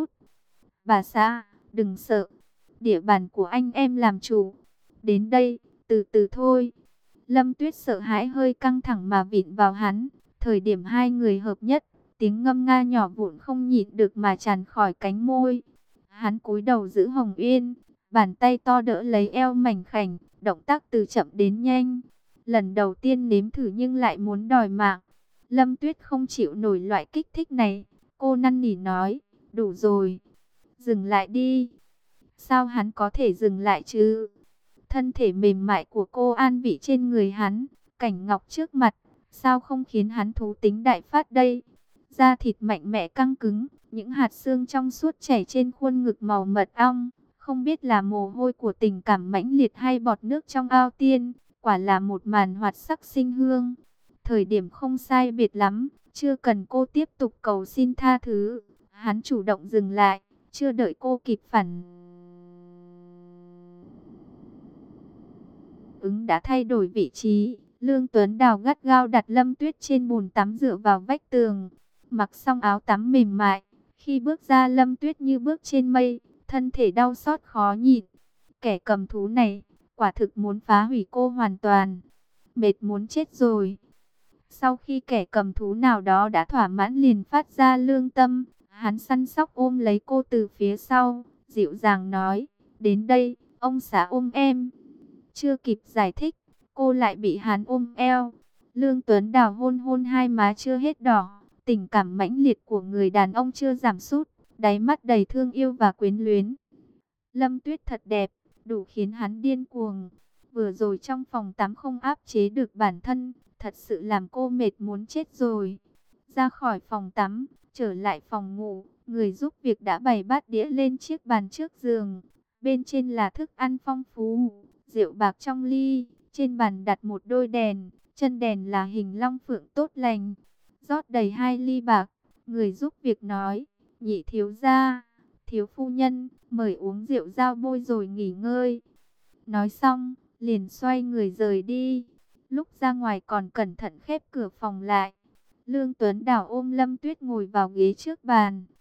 Bà xã, đừng sợ. Địa bàn của anh em làm chủ. Đến đây, từ từ thôi. Lâm Tuyết sợ hãi hơi căng thẳng mà vịn vào hắn. Thời điểm hai người hợp nhất, tiếng ngâm nga nhỏ vụn không nhịn được mà tràn khỏi cánh môi. Hắn cúi đầu giữ Hồng Uyên, bàn tay to đỡ lấy eo mảnh khảnh, động tác từ chậm đến nhanh. Lần đầu tiên nếm thử nhưng lại muốn đòi mạng. Lâm Tuyết không chịu nổi loại kích thích này. Cô năn nỉ nói, đủ rồi. Dừng lại đi. Sao hắn có thể dừng lại chứ? Thân thể mềm mại của cô an vị trên người hắn, cảnh ngọc trước mặt. Sao không khiến hắn thú tính đại phát đây? Da thịt mạnh mẽ căng cứng, những hạt xương trong suốt chảy trên khuôn ngực màu mật ong. Không biết là mồ hôi của tình cảm mãnh liệt hay bọt nước trong ao tiên. Quả là một màn hoạt sắc sinh hương. Thời điểm không sai biệt lắm, chưa cần cô tiếp tục cầu xin tha thứ. Hắn chủ động dừng lại, chưa đợi cô kịp phản ứng đã thay đổi vị trí. Lương Tuấn Đào gắt gao đặt Lâm Tuyết trên bồn tắm dựa vào vách tường. Mặc xong áo tắm mềm mại, khi bước ra Lâm Tuyết như bước trên mây, thân thể đau xót khó nhịn. Kẻ cầm thú này quả thực muốn phá hủy cô hoàn toàn. Mệt muốn chết rồi. Sau khi kẻ cầm thú nào đó đã thỏa mãn liền phát ra lương tâm, hắn săn sóc ôm lấy cô từ phía sau, dịu dàng nói, đến đây, ông xã ôm em. Chưa kịp giải thích, cô lại bị hắn ôm eo. Lương Tuấn Đào hôn hôn hai má chưa hết đỏ, tình cảm mãnh liệt của người đàn ông chưa giảm sút, đáy mắt đầy thương yêu và quyến luyến. Lâm Tuyết thật đẹp, đủ khiến hắn điên cuồng. Vừa rồi trong phòng tắm không áp chế được bản thân, thật sự làm cô mệt muốn chết rồi. Ra khỏi phòng tắm, trở lại phòng ngủ, người giúp việc đã bày bát đĩa lên chiếc bàn trước giường. Bên trên là thức ăn phong phú, rượu bạc trong ly, trên bàn đặt một đôi đèn, chân đèn là hình long phượng tốt lành. Rót đầy hai ly bạc, người giúp việc nói, nhị thiếu gia, thiếu phu nhân, mời uống rượu giao bôi rồi nghỉ ngơi. Nói xong, liền xoay người rời đi. Lúc ra ngoài còn cẩn thận khép cửa phòng lại. Lương Tuấn Đào ôm Lâm Tuyết ngồi vào ghế trước bàn,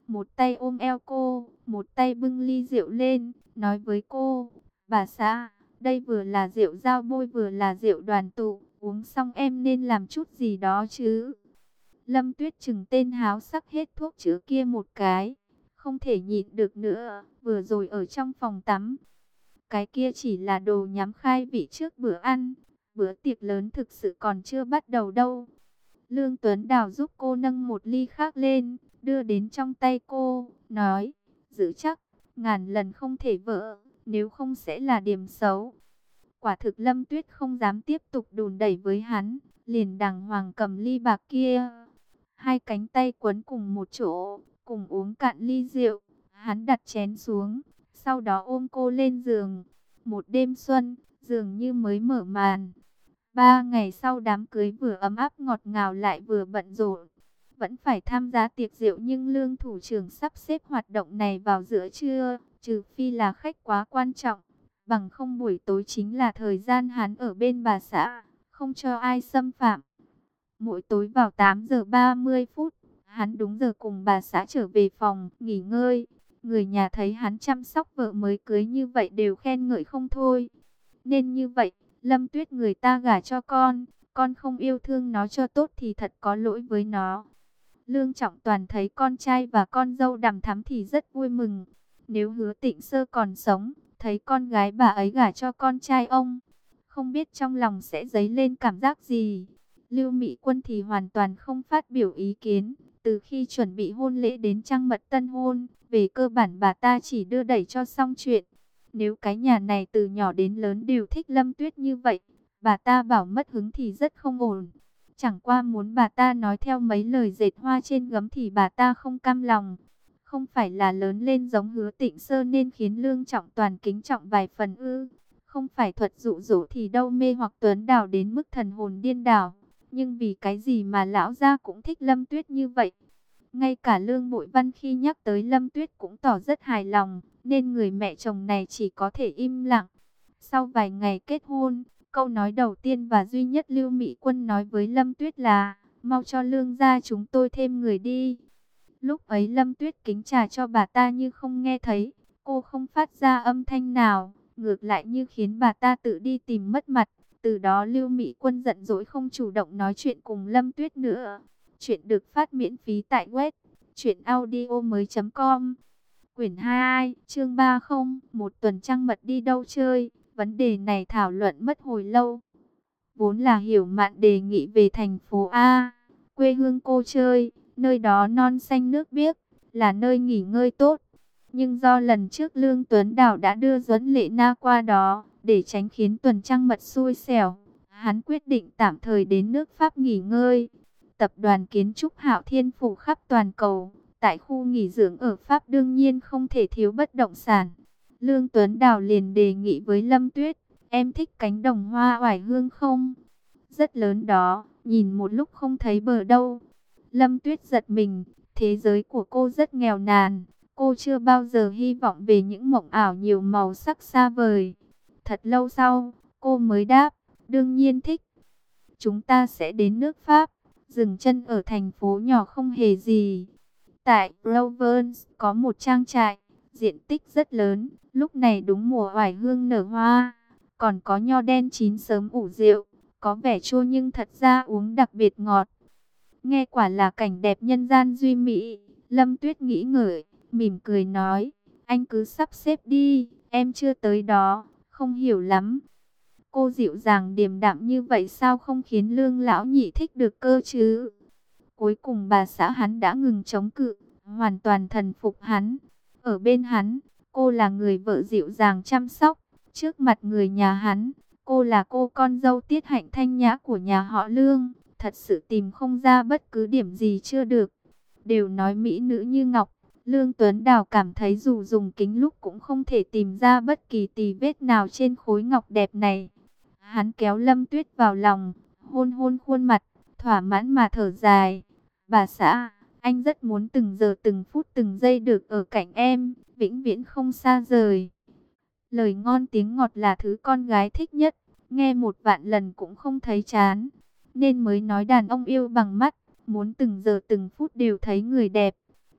một tay ôm eo cô, một tay bưng ly rượu lên, nói với cô, bà xã, đây vừa là rượu giao bôi vừa là rượu đoàn tụ, uống xong em nên làm chút gì đó chứ. Lâm Tuyết chừng tên háo sắc hết thuốc chữa kia một cái, không thể nhịn được nữa, vừa rồi ở trong phòng tắm. Cái kia chỉ là đồ nhắm khai vị trước bữa ăn, bữa tiệc lớn thực sự còn chưa bắt đầu đâu. Lương Tuấn Đào giúp cô nâng một ly khác lên, đưa đến trong tay cô, nói, giữ chắc, ngàn lần không thể vỡ, nếu không sẽ là điểm xấu. Quả thực Lâm Tuyết không dám tiếp tục đùn đẩy với hắn, liền đàng hoàng cầm ly bạc kia. Hai cánh tay quấn cùng một chỗ, cùng uống cạn ly rượu, hắn đặt chén xuống, sau đó ôm cô lên giường. Một đêm xuân, dường như mới mở màn. Ba ngày sau đám cưới vừa ấm áp ngọt ngào lại vừa bận rộn. Vẫn phải tham gia tiệc rượu nhưng Lương thủ trưởng sắp xếp hoạt động này vào giữa trưa, trừ phi là khách quá quan trọng. Bằng không buổi tối chính là thời gian hắn ở bên bà xã, không cho ai xâm phạm. Mỗi tối vào tám giờ ba mươi phút, hắn đúng giờ cùng bà xã trở về phòng, nghỉ ngơi. Người nhà thấy hắn chăm sóc vợ mới cưới như vậy đều khen ngợi không thôi. Nên như vậy, Lâm Tuyết người ta gả cho con, con không yêu thương nó cho tốt thì thật có lỗi với nó. Lương Trọng Toàn thấy con trai và con dâu đằm thắm thì rất vui mừng. Nếu Hứa Tịnh Sơ còn sống, thấy con gái bà ấy gả cho con trai ông, không biết trong lòng sẽ dấy lên cảm giác gì. Lưu Mỹ Quân thì hoàn toàn không phát biểu ý kiến. Từ khi chuẩn bị hôn lễ đến trăng mật tân hôn, về cơ bản bà ta chỉ đưa đẩy cho xong chuyện. Nếu cái nhà này từ nhỏ đến lớn đều thích Lâm Tuyết như vậy, bà ta bảo mất hứng thì rất không ổn. Chẳng qua muốn bà ta nói theo mấy lời dệt hoa trên gấm thì bà ta không cam lòng. Không phải là lớn lên giống Hứa Tịnh Sơ nên khiến Lương Trọng Toàn kính trọng vài phần ư. Không phải thuật dụ dỗ thì đâu mê hoặc Tuấn Đào đến mức thần hồn điên đảo. Nhưng vì cái gì mà lão gia cũng thích Lâm Tuyết như vậy? Ngay cả Lương Bội Văn khi nhắc tới Lâm Tuyết cũng tỏ rất hài lòng, nên người mẹ chồng này chỉ có thể im lặng. Sau vài ngày kết hôn, câu nói đầu tiên và duy nhất Lưu Mỹ Quân nói với Lâm Tuyết là, mau cho Lương gia chúng tôi thêm người đi. Lúc ấy Lâm Tuyết kính trà cho bà ta như không nghe thấy, cô không phát ra âm thanh nào, ngược lại như khiến bà ta tự đi tìm mất mặt. Từ đó Lưu Mỹ Quân giận dỗi không chủ động nói chuyện cùng Lâm Tuyết nữa. Chuyện được phát miễn phí tại web truyện audio mới chấm com. Quyển hai, chương ba không, một tuần trăng mật đi đâu chơi? Vấn đề này thảo luận mất hồi lâu. Vốn là Hiểu Mạn đề nghị về thành phố A, quê hương cô chơi, nơi đó non xanh nước biếc, là nơi nghỉ ngơi tốt. Nhưng do lần trước Lương Tuấn Đào đã đưa Duẫn Lệ Na qua đó, để tránh khiến tuần trăng mật xui xẻo, hắn quyết định tạm thời đến nước Pháp nghỉ ngơi. Tập đoàn kiến trúc Hạo Thiên phủ khắp toàn cầu, tại khu nghỉ dưỡng ở Pháp đương nhiên không thể thiếu bất động sản. Lương Tuấn Đào liền đề nghị với Lâm Tuyết, em thích cánh đồng hoa oải hương không? Rất lớn đó, nhìn một lúc không thấy bờ đâu. Lâm Tuyết giật mình, thế giới của cô rất nghèo nàn. Cô chưa bao giờ hy vọng về những mộng ảo nhiều màu sắc xa vời. Thật lâu sau, cô mới đáp, đương nhiên thích. Chúng ta sẽ đến nước Pháp, dừng chân ở thành phố nhỏ không hề gì. Tại Provence có một trang trại, diện tích rất lớn, lúc này đúng mùa oải hương nở hoa. Còn có nho đen chín sớm ủ rượu, có vẻ chua nhưng thật ra uống đặc biệt ngọt. Nghe quả là cảnh đẹp nhân gian duy mỹ. Lâm Tuyết nghĩ ngợi, mỉm cười nói, anh cứ sắp xếp đi, em chưa tới đó, không hiểu lắm. Cô dịu dàng điềm đạm như vậy sao không khiến Lương lão nhị thích được cơ chứ? Cuối cùng bà xã hắn đã ngừng chống cự, hoàn toàn thần phục hắn. Ở bên hắn, cô là người vợ dịu dàng chăm sóc. Trước mặt người nhà hắn, cô là cô con dâu tiết hạnh thanh nhã của nhà họ Lương. Thật sự tìm không ra bất cứ điểm gì chưa được. Đều nói mỹ nữ như ngọc. Lương Tuấn Đào cảm thấy dù dùng kính lúc cũng không thể tìm ra bất kỳ tì vết nào trên khối ngọc đẹp này. Hắn kéo Lâm Tuyết vào lòng, hôn hôn khuôn mặt, thỏa mãn mà thở dài. Bà xã, anh rất muốn từng giờ từng phút từng giây được ở cạnh em, vĩnh viễn không xa rời. Lời ngon tiếng ngọt là thứ con gái thích nhất, nghe một vạn lần cũng không thấy chán. Nên mới nói đàn ông yêu bằng mắt, muốn từng giờ từng phút đều thấy người đẹp.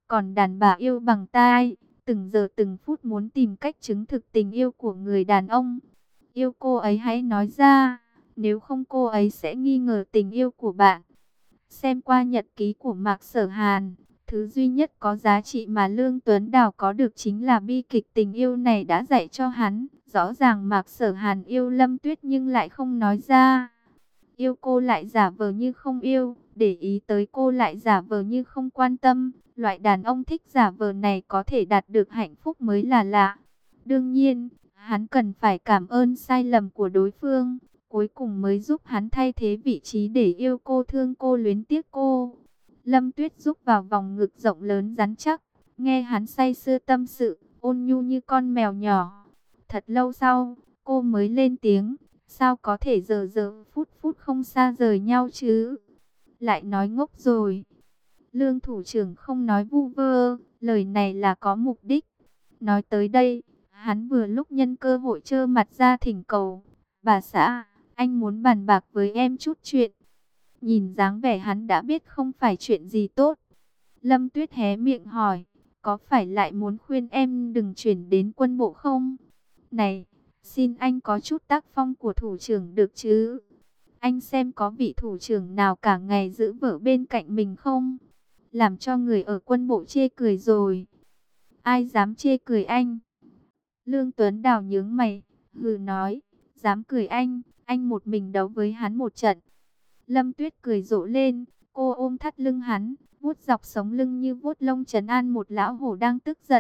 Còn đàn bà yêu bằng tai, từng giờ từng phút muốn tìm cách chứng thực tình yêu của người đàn ông. Yêu cô ấy hãy nói ra, nếu không cô ấy sẽ nghi ngờ tình yêu của bạn. Xem qua nhật ký của Mạc Sở Hàn, thứ duy nhất có giá trị mà Lương Tuấn Đào có được chính là bi kịch tình yêu này đã dạy cho hắn. Rõ ràng Mạc Sở Hàn yêu Lâm Tuyết nhưng lại không nói ra. Yêu cô lại giả vờ như không yêu, để ý tới cô lại giả vờ như không quan tâm. Loại đàn ông thích giả vờ này có thể đạt được hạnh phúc mới là lạ. Đương nhiên, hắn cần phải cảm ơn sai lầm của đối phương, cuối cùng mới giúp hắn thay thế vị trí để yêu cô, thương cô, luyến tiếc cô. Lâm Tuyết giúp vào vòng ngực rộng lớn rắn chắc, nghe hắn say sưa tâm sự, ôn nhu như con mèo nhỏ. Thật lâu sau, cô mới lên tiếng, sao có thể giờ giờ phút phút không xa rời nhau chứ? Lại nói ngốc rồi. Lương thủ trưởng không nói vu vơ, lời này là có mục đích. Nói tới đây, hắn vừa lúc nhân cơ hội trơ mặt ra thỉnh cầu. Bà xã, anh muốn bàn bạc với em chút chuyện. Nhìn dáng vẻ hắn đã biết không phải chuyện gì tốt. Lâm Tuyết hé miệng hỏi, có phải lại muốn khuyên em đừng chuyển đến quân bộ không? Này, xin anh có chút tác phong của thủ trưởng được chứ? Anh xem có vị thủ trưởng nào cả ngày giữ vợ bên cạnh mình không? Làm cho người ở quân bộ chê cười rồi. Ai dám chê cười anh? Lương Tuấn Đào nhướng mày, hừ nói, dám cười anh, anh một mình đấu với hắn một trận. Lâm Tuyết cười rộ lên, cô ôm thắt lưng hắn, vuốt dọc sống lưng như vuốt lông trấn an một lão hổ đang tức giận.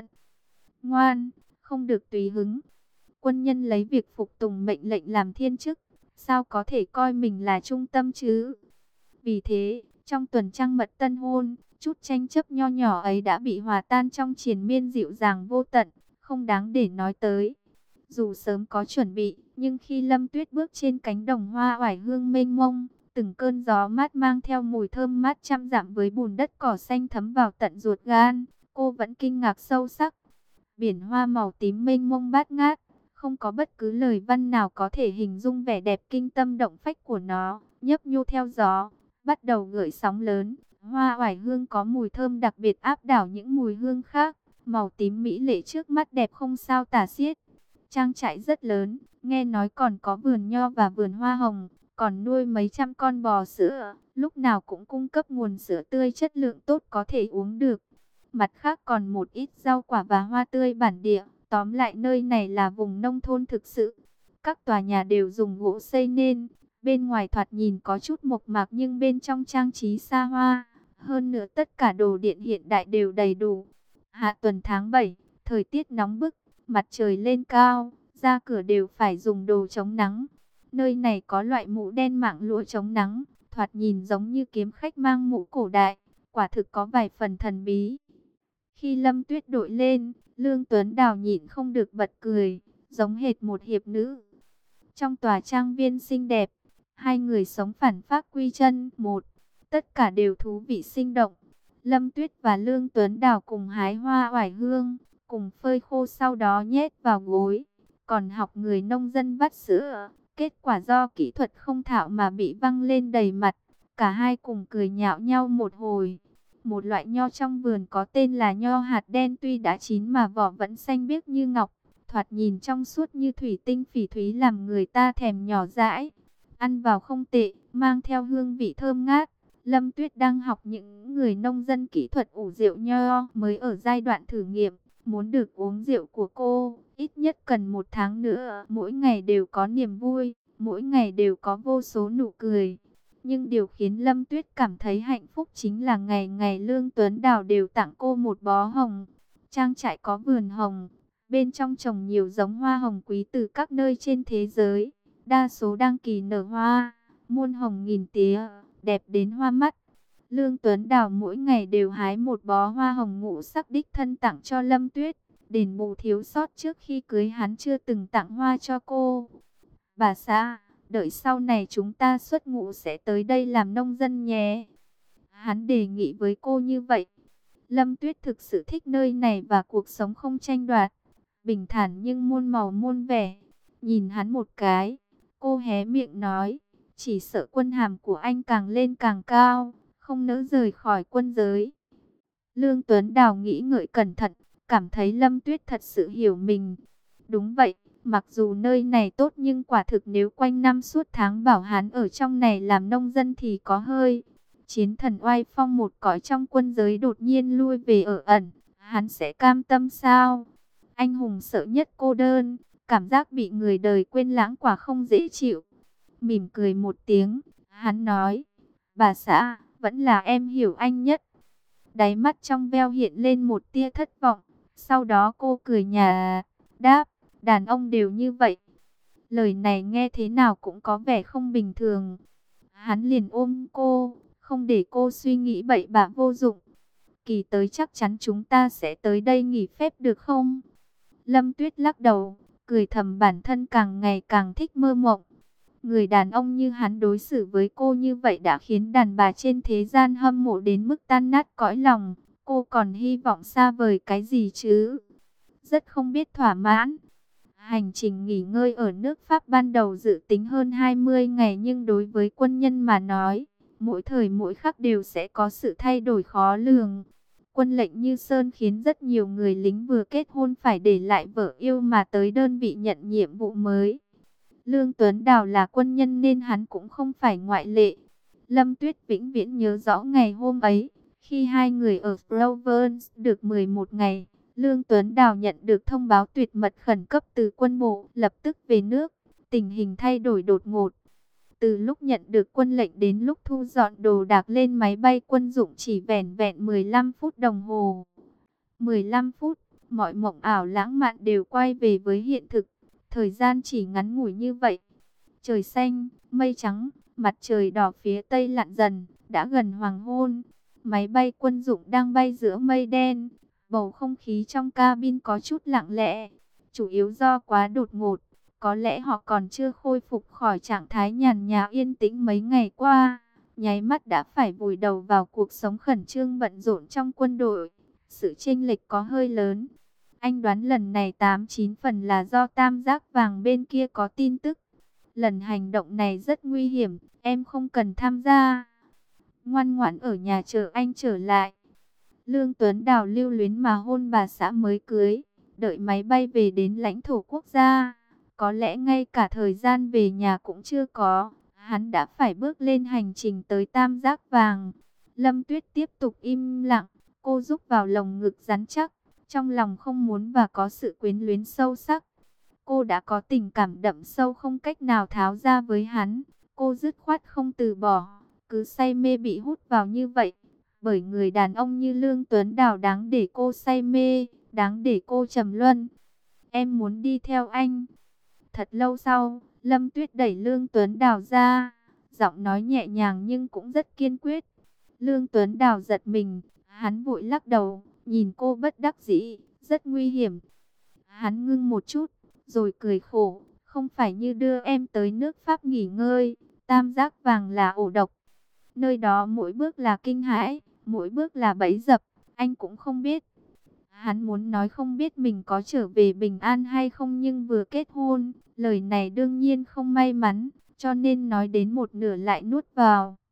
Ngoan, không được tùy hứng. Quân nhân lấy việc phục tùng mệnh lệnh làm thiên chức, sao có thể coi mình là trung tâm chứ? Vì thế, trong tuần trăng mật tân hôn, chút tranh chấp nho nhỏ ấy đã bị hòa tan trong triền miên dịu dàng vô tận, không đáng để nói tới. Dù sớm có chuẩn bị, nhưng khi Lâm Tuyết bước trên cánh đồng hoa oải hương mênh mông, từng cơn gió mát mang theo mùi thơm mát trăm dặm với bùn đất cỏ xanh thấm vào tận ruột gan, cô vẫn kinh ngạc sâu sắc. Biển hoa màu tím mênh mông bát ngát, không có bất cứ lời văn nào có thể hình dung vẻ đẹp kinh tâm động phách của nó, nhấp nhô theo gió, bắt đầu gợi sóng lớn. Hoa oải hương có mùi thơm đặc biệt áp đảo những mùi hương khác, màu tím mỹ lệ trước mắt đẹp không sao tả xiết. Trang trại rất lớn, nghe nói còn có vườn nho và vườn hoa hồng, còn nuôi mấy trăm con bò sữa, lúc nào cũng cung cấp nguồn sữa tươi chất lượng tốt có thể uống được. Mặt khác còn một ít rau quả và hoa tươi bản địa, tóm lại nơi này là vùng nông thôn thực sự. Các tòa nhà đều dùng gỗ xây nên, bên ngoài thoạt nhìn có chút mộc mạc nhưng bên trong trang trí xa hoa. Hơn nữa tất cả đồ điện hiện đại đều đầy đủ. Hạ tuần tháng bảy, thời tiết nóng bức, mặt trời lên cao, ra cửa đều phải dùng đồ chống nắng. Nơi này có loại mũ đen mảng lụa chống nắng, thoạt nhìn giống như kiếm khách mang mũ cổ đại, quả thực có vài phần thần bí. Khi Lâm Tuyết đội lên, Lương Tuấn Đào nhịn không được bật cười, giống hệt một hiệp nữ. Trong tòa trang viên xinh đẹp, hai người sống phản phác quy chân một, tất cả đều thú vị sinh động. Lâm Tuyết và Lương Tuấn Đào cùng hái hoa oải hương, cùng phơi khô sau đó nhét vào gối, còn học người nông dân vắt sữa. Kết quả do kỹ thuật không thạo mà bị văng lên đầy mặt, cả hai cùng cười nhạo nhau một hồi. Một loại nho trong vườn có tên là nho hạt đen tuy đã chín mà vỏ vẫn xanh biếc như ngọc, thoạt nhìn trong suốt như thủy tinh phỉ thúy làm người ta thèm nhỏ dãi. Ăn vào không tệ, mang theo hương vị thơm ngát. Lâm Tuyết đang học những người nông dân kỹ thuật ủ rượu nho mới ở giai đoạn thử nghiệm. Muốn được uống rượu của cô, ít nhất cần một tháng nữa. Mỗi ngày đều có niềm vui, mỗi ngày đều có vô số nụ cười. Nhưng điều khiến Lâm Tuyết cảm thấy hạnh phúc chính là ngày ngày Lương Tuấn Đào đều tặng cô một bó hồng. Trang trại có vườn hồng, bên trong trồng nhiều giống hoa hồng quý từ các nơi trên thế giới. Đa số đang kỳ nở hoa, muôn hồng nghìn tía, đẹp đến hoa mắt. Lương Tuấn Đào mỗi ngày đều hái một bó hoa hồng ngũ sắc đích thân tặng cho Lâm Tuyết, đền bù thiếu sót trước khi cưới hắn chưa từng tặng hoa cho cô. Bà xã, đợi sau này chúng ta xuất ngũ sẽ tới đây làm nông dân nhé. Hắn đề nghị với cô như vậy. Lâm Tuyết thực sự thích nơi này và cuộc sống không tranh đoạt, bình thản nhưng muôn màu muôn vẻ. Nhìn hắn một cái, cô hé miệng nói, chỉ sợ quân hàm của anh càng lên càng cao, không nỡ rời khỏi quân giới. Lương Tuấn Đào nghĩ ngợi cẩn thận, cảm thấy Lâm Tuyết thật sự hiểu mình. Đúng vậy, mặc dù nơi này tốt nhưng quả thực nếu quanh năm suốt tháng bảo hắn ở trong này làm nông dân thì có hơi. Chiến thần oai phong một cõi trong quân giới đột nhiên lui về ở ẩn, hắn sẽ cam tâm sao? Anh hùng sợ nhất cô đơn, cảm giác bị người đời quên lãng quả không dễ chịu. Mỉm cười một tiếng, hắn nói, bà xã, vẫn là em hiểu anh nhất. Đáy mắt trong veo hiện lên một tia thất vọng, sau đó cô cười nhạt, đáp, đàn ông đều như vậy. Lời này nghe thế nào cũng có vẻ không bình thường. Hắn liền ôm cô, không để cô suy nghĩ bậy bạ vô dụng. Kỳ tới chắc chắn chúng ta sẽ tới đây nghỉ phép được không? Lâm Tuyết lắc đầu, cười thầm bản thân càng ngày càng thích mơ mộng. Người đàn ông như hắn đối xử với cô như vậy đã khiến đàn bà trên thế gian hâm mộ đến mức tan nát cõi lòng. Cô còn hy vọng xa vời cái gì chứ? Rất không biết thỏa mãn. Hành trình nghỉ ngơi ở nước Pháp ban đầu dự tính hơn hai mươi ngày, nhưng đối với quân nhân mà nói, mỗi thời mỗi khắc đều sẽ có sự thay đổi khó lường. Quân lệnh Như Sơn khiến rất nhiều người lính vừa kết hôn phải để lại vợ yêu mà tới đơn vị nhận nhiệm vụ mới. Lương Tuấn Đào là quân nhân nên hắn cũng không phải ngoại lệ. Lâm Tuyết vĩnh viễn nhớ rõ ngày hôm ấy, khi hai người ở Provence được mười một ngày. Lương Tuấn Đào nhận được thông báo tuyệt mật khẩn cấp từ quân bộ, lập tức về nước. Tình hình thay đổi đột ngột. Từ lúc nhận được quân lệnh đến lúc thu dọn đồ đạc lên máy bay quân dụng chỉ vẻn vẹn mười lăm phút đồng hồ. mười lăm phút, mọi mộng ảo lãng mạn đều quay về với hiện thực. Thời gian chỉ ngắn ngủi như vậy. Trời xanh, mây trắng, mặt trời đỏ phía tây lặn dần, đã gần hoàng hôn. Máy bay quân dụng đang bay giữa mây đen. Bầu không khí trong cabin có chút lặng lẽ, chủ yếu do quá đột ngột. Có lẽ họ còn chưa khôi phục khỏi trạng thái nhàn nhã yên tĩnh mấy ngày qua. Nháy mắt đã phải vùi đầu vào cuộc sống khẩn trương bận rộn trong quân đội. Sự chênh lệch có hơi lớn. Anh đoán lần này tám chín phần là do tam giác vàng bên kia có tin tức. Lần hành động này rất nguy hiểm, em không cần tham gia. Ngoan ngoãn ở nhà chờ anh trở lại. Lương Tuấn Đào lưu luyến mà hôn bà xã mới cưới, đợi máy bay về đến lãnh thổ quốc gia. Có lẽ ngay cả thời gian về nhà cũng chưa có, hắn đã phải bước lên hành trình tới tam giác vàng. Lâm Tuyết tiếp tục im lặng, cô rúc vào lồng ngực rắn chắc, trong lòng không muốn và có sự quyến luyến sâu sắc. Cô đã có tình cảm đậm sâu không cách nào tháo ra với hắn, cô dứt khoát không từ bỏ, cứ say mê bị hút vào như vậy. Bởi người đàn ông như Lương Tuấn Đào đáng để cô say mê, đáng để cô trầm luân. Em muốn đi theo anh. Thật lâu sau, Lâm Tuyết đẩy Lương Tuấn Đào ra, giọng nói nhẹ nhàng nhưng cũng rất kiên quyết. Lương Tuấn Đào giật mình, hắn vội lắc đầu, nhìn cô bất đắc dĩ, rất nguy hiểm. Hắn ngưng một chút, rồi cười khổ, không phải như đưa em tới nước Pháp nghỉ ngơi, tam giác vàng là ổ độc. Nơi đó mỗi bước là kinh hãi, mỗi bước là bẫy dập, anh cũng không biết. Hắn muốn nói không biết mình có trở về bình an hay không, nhưng vừa kết hôn, lời này đương nhiên không may mắn, cho nên nói đến một nửa lại nuốt vào.